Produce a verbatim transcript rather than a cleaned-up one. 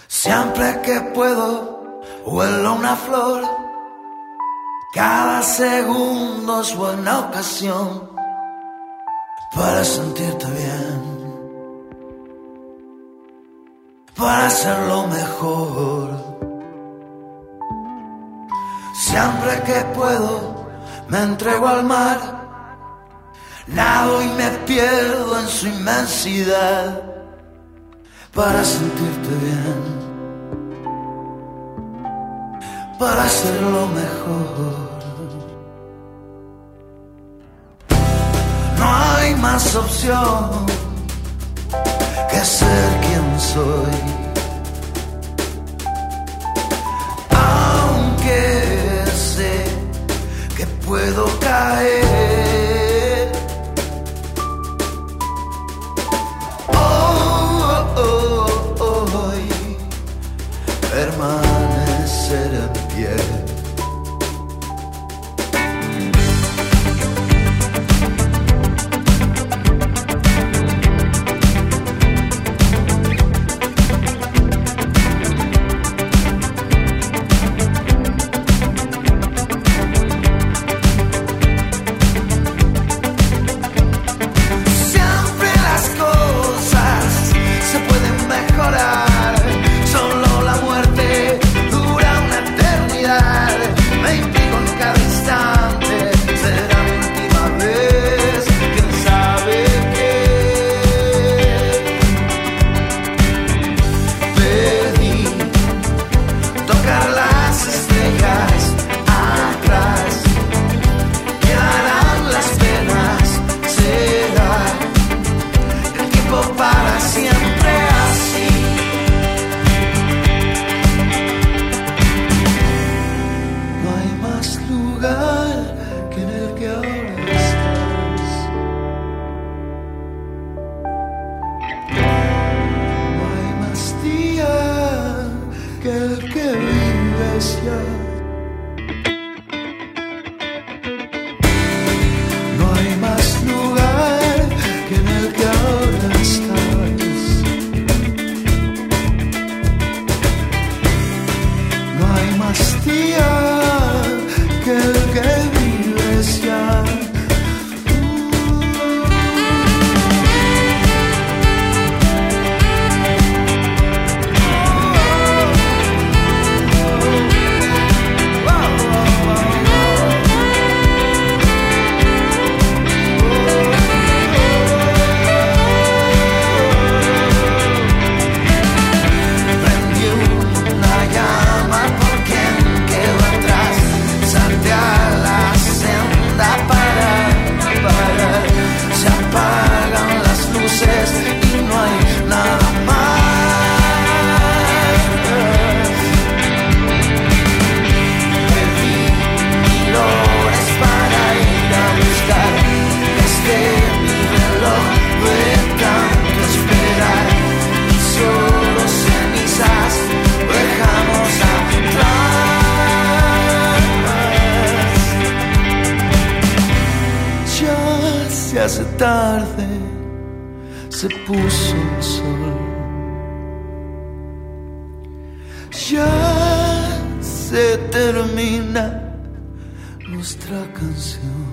Siempre que puedo, huelo una flor. Cada segundo es buena ocasión para sentirte bien, para hacerlo mejor. Siempre que puedo, me entrego al mar. Nado y me pierdo en su inmensidad para sentirte bien, para hacerlo mejor. No hay más opción que ser quien soy, aunque sé que puedo caer. Permanecer en pie. Siempre las cosas se pueden mejorar. Me implico en cada instante, será mi última vez, quién sabe qué. Pedí tocar las estrellas, atrás quedarán las penas, será el tiempo para siempre así. Lugar que en el que ahora estás. No hay más día que el que vives ya. No hay más lugar que en el que ahora estás. No hay más día que el que vives ya. Prendí una llama por quien quedó atrás. Salte a la senda para parar. Se apagan las luces y no hay nada más. Pedí mil horas para ir a buscar este mi reloj de tanto esperar. Y solo cenizas dejamos atrás. Ya se hace tarde, se puso el sol. Ya se termina nuestra canción.